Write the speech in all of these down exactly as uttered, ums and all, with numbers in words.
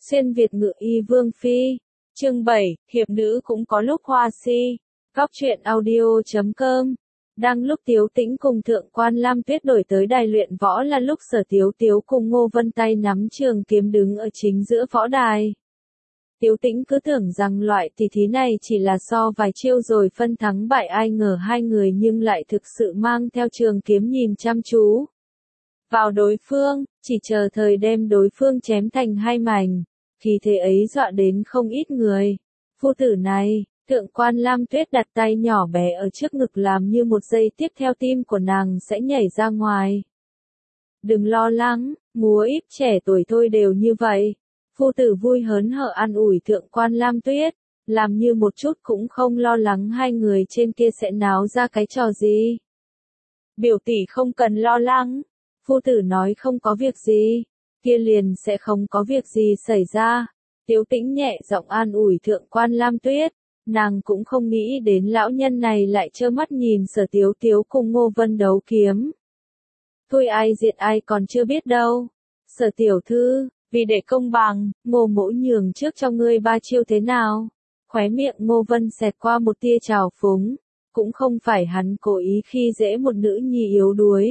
Xuyên Việt ngự y Vương Phi. Chương bảy, hiệp nữ cũng có lúc hoa si. Góc truyện audio chấm com. Đang lúc Tiếu Tĩnh cùng Thượng quan Lam Tuyết đổi tới đài luyện võ là lúc Sở Tiếu Tiếu cùng Ngô Vân tay nắm trường kiếm đứng ở chính giữa võ đài. Tiếu Tĩnh cứ tưởng rằng loại tỷ thí này chỉ là so vài chiêu rồi phân thắng bại, ai ngờ hai người nhưng lại thực sự mang theo trường kiếm nhìn chăm chú vào đối phương, chỉ chờ thời đem đối phương chém thành hai mảnh. Khí thế ấy dọa đến không ít người. Phu tử này, Thượng quan Lam Tuyết đặt tay nhỏ bé ở trước ngực làm như một giây tiếp theo tim của nàng sẽ nhảy ra ngoài. Đừng lo lắng, múa íp trẻ tuổi thôi đều như vậy. Phu tử vui hớn hở an ủi Thượng quan Lam Tuyết, làm như một chút cũng không lo lắng hai người trên kia sẽ náo ra cái trò gì. Biểu tỷ không cần lo lắng, phu tử nói không có việc gì, kia liền sẽ không có việc gì xảy ra. Tiếu Tĩnh nhẹ giọng an ủi Thượng quan Lam Tuyết, nàng cũng không nghĩ đến lão nhân này lại trơ mắt nhìn Sở Tiếu Tiếu cùng Ngô Vân đấu kiếm. Thôi ai diệt ai còn chưa biết đâu. Sở tiểu thư, vì để công bằng, Ngô mỗ nhường trước cho ngươi ba chiêu thế nào? Khóe miệng Ngô Vân xẹt qua một tia trào phúng, cũng không phải hắn cố ý khi dễ một nữ nhi yếu đuối,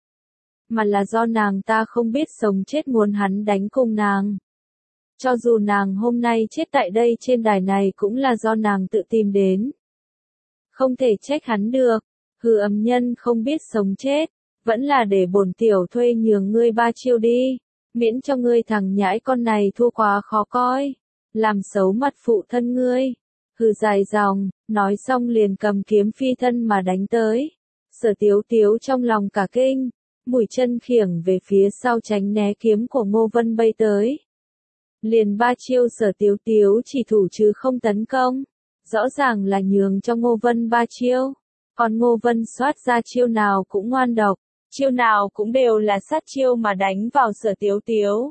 mà là do nàng ta không biết sống chết muốn hắn đánh cùng nàng. Cho dù nàng hôm nay chết tại đây trên đài này cũng là do nàng tự tìm đến. Không thể trách hắn được, hư âm nhân không biết sống chết, vẫn là để bổn tiểu thuê nhường ngươi ba chiêu đi, miễn cho ngươi thằng nhãi con này thua quá khó coi, làm xấu mặt phụ thân ngươi. Hư dài dòng, nói xong liền cầm kiếm phi thân mà đánh tới. Sở Tiếu Tiếu trong lòng cả kinh, mũi chân khiểng về phía sau tránh né kiếm của Ngô Vân bay tới. Liền ba chiêu Sở Tiếu Tiếu chỉ thủ chứ không tấn công, rõ ràng là nhường cho Ngô Vân ba chiêu, còn Ngô Vân soát ra chiêu nào cũng ngoan độc, chiêu nào cũng đều là sát chiêu mà đánh vào Sở Tiếu Tiếu.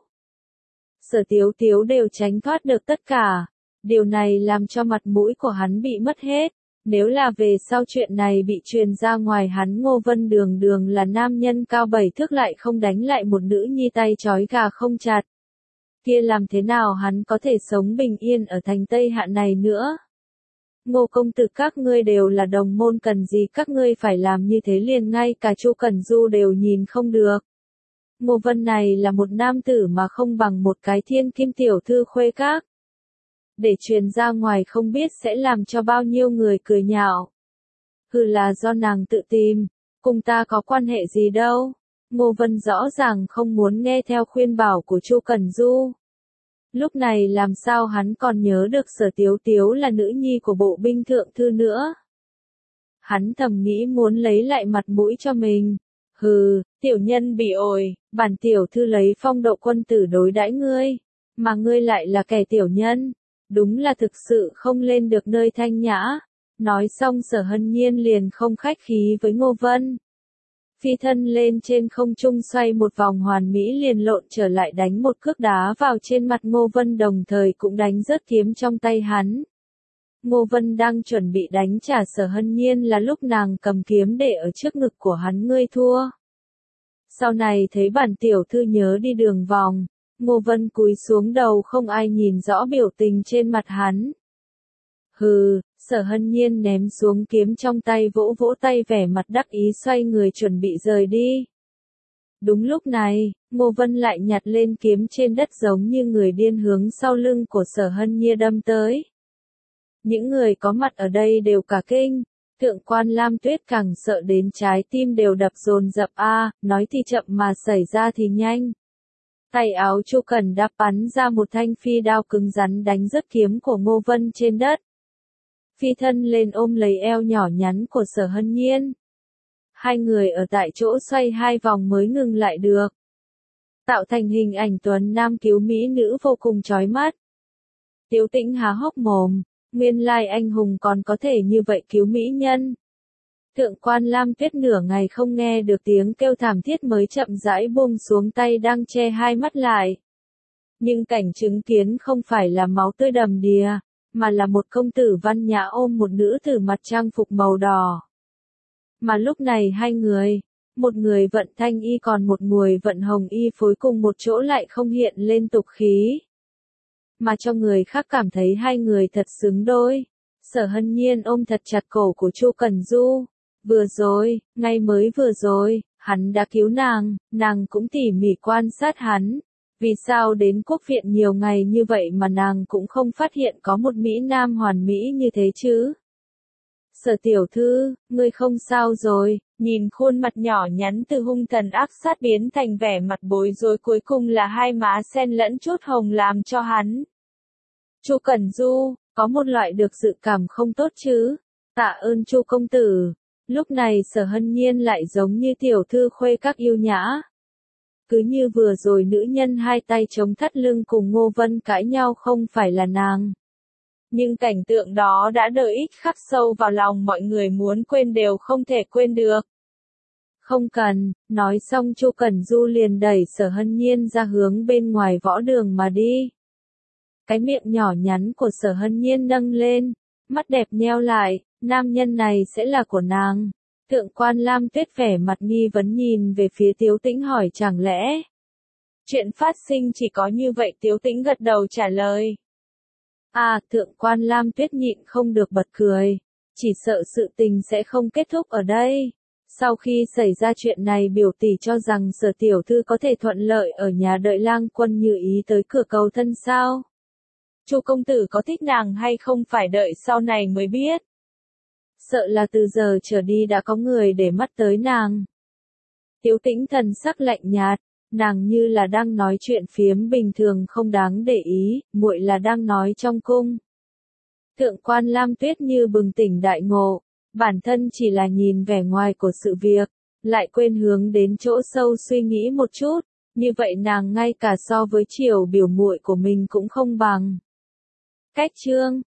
Sở Tiếu Tiếu đều tránh thoát được tất cả, điều này làm cho mặt mũi của hắn bị mất hết. Nếu là về sau chuyện này bị truyền ra ngoài, hắn Ngô Vân đường đường là nam nhân cao bảy thước lại không đánh lại một nữ nhi tay trói gà không chặt, kia làm thế nào hắn có thể sống bình yên ở thành Tây Hạ này nữa? Ngô công tử các ngươi đều là đồng môn, cần gì các ngươi phải làm như thế, liền ngay cả Chu Cẩn Du đều nhìn không được. Ngô Vân này là một nam tử mà không bằng một cái thiên kim tiểu thư khuê các. Để truyền ra ngoài không biết sẽ làm cho bao nhiêu người cười nhạo. Hừ, là do nàng tự tìm, cùng ta có quan hệ gì đâu. Ngô Vân rõ ràng không muốn nghe theo khuyên bảo của Chu Cẩn Du. Lúc này làm sao hắn còn nhớ được Sở Tiếu Tiếu là nữ nhi của bộ binh thượng thư nữa. Hắn thầm nghĩ muốn lấy lại mặt mũi cho mình. Hừ, tiểu nhân bị ổi, bản tiểu thư lấy phong độ quân tử đối đãi ngươi, mà ngươi lại là kẻ tiểu nhân. Đúng là thực sự không lên được nơi thanh nhã. Nói xong Sở Hân Nhiên liền không khách khí với Ngô Vân. Phi thân lên trên không trung xoay một vòng hoàn mỹ liền lộn trở lại đánh một cước đá vào trên mặt Ngô Vân, đồng thời cũng đánh rớt kiếm trong tay hắn. Ngô Vân đang chuẩn bị đánh trả Sở Hân Nhiên là lúc nàng cầm kiếm để ở trước ngực của hắn, ngươi thua. Sau này thấy bản tiểu thư nhớ đi đường vòng. Ngô Vân cúi xuống đầu không ai nhìn rõ biểu tình trên mặt hắn. Hừ, Sở Hân Nhiên ném xuống kiếm trong tay, vỗ vỗ tay vẻ mặt đắc ý xoay người chuẩn bị rời đi. Đúng lúc này, Ngô Vân lại nhặt lên kiếm trên đất giống như người điên hướng sau lưng của Sở Hân Nhiên đâm tới. Những người có mặt ở đây đều cả kinh, Thượng quan Lam Tuyết càng sợ đến trái tim đều đập dồn dập. A, nói thì chậm mà xảy ra thì nhanh. Tay áo Chu Cẩn đáp bắn ra một thanh phi đao cứng rắn đánh rớt kiếm của Ngô Vân trên đất. Phi thân lên ôm lấy eo nhỏ nhắn của Sở Hân Nhiên. Hai người ở tại chỗ xoay hai vòng mới ngừng lại được, tạo thành hình ảnh tuấn nam cứu mỹ nữ vô cùng chói mắt. Tiếu Tĩnh há hốc mồm, nguyên lai anh hùng còn có thể như vậy cứu mỹ nhân. Thượng quan Lam Tuyết nửa ngày không nghe được tiếng kêu thảm thiết mới chậm rãi buông xuống tay đang che hai mắt lại. Nhưng cảnh chứng kiến không phải là máu tươi đầm đìa, mà là một công tử văn nhã ôm một nữ tử mặc trang phục màu đỏ. Mà lúc này hai người, một người vận thanh y còn một người vận hồng y phối cùng một chỗ lại không hiện lên tục khí. mà cho người khác cảm thấy hai người thật xứng đôi. Sở Hân Nhiên ôm thật chặt cổ của Chu Cẩn Du. Vừa rồi, ngay mới vừa rồi, hắn đã cứu nàng, nàng cũng tỉ mỉ quan sát hắn. Vì sao đến quốc viện nhiều ngày như vậy mà nàng cũng không phát hiện có một Mỹ Nam hoàn mỹ như thế chứ? Sở tiểu thư, ngươi không sao rồi, nhìn khuôn mặt nhỏ nhắn từ hung thần ác sát biến thành vẻ mặt bối rối cuối cùng là hai má xen lẫn chút hồng làm cho hắn. Chu Cẩn Du, có một loại được dự cảm không tốt chứ? Tạ ơn Chu công tử. Lúc này Sở Hân Nhiên lại giống như tiểu thư khuê các yêu nhã. Cứ như vừa rồi nữ nhân hai tay chống thắt lưng cùng Ngô Vân cãi nhau không phải là nàng. Nhưng cảnh tượng đó đã đợi ít khắc sâu vào lòng mọi người, muốn quên đều không thể quên được. Không cần, nói xong Chu Cẩn Du liền đẩy Sở Hân Nhiên ra hướng bên ngoài võ đường mà đi. Cái miệng nhỏ nhắn của Sở Hân Nhiên nâng lên, mắt đẹp nheo lại, nam nhân này sẽ là của nàng. Thượng quan Lam Tuyết vẻ mặt nghi vấn nhìn về phía Tiếu Tĩnh hỏi chẳng lẽ. Chuyện phát sinh chỉ có như vậy, Tiếu Tĩnh gật đầu trả lời. À, thượng quan Lam Tuyết nhịn không được bật cười. Chỉ sợ sự tình sẽ không kết thúc ở đây. Sau khi xảy ra chuyện này biểu tỷ cho rằng Sở tiểu thư có thể thuận lợi ở nhà đợi lang quân như ý tới cửa cầu thân sao? Chu công tử có thích nàng hay không phải đợi sau này mới biết. Sợ là từ giờ trở đi đã có người để mắt tới nàng. Tiếu Tĩnh thần sắc lạnh nhạt, nàng như là đang nói chuyện phiếm bình thường không đáng để ý, muội là đang nói trong cung. Thượng quan Lam Tuyết như bừng tỉnh đại ngộ, bản thân chỉ là nhìn vẻ ngoài của sự việc, lại quên hướng đến chỗ sâu suy nghĩ một chút, như vậy nàng ngay cả so với Triều biểu muội của mình cũng không bằng. Cách chương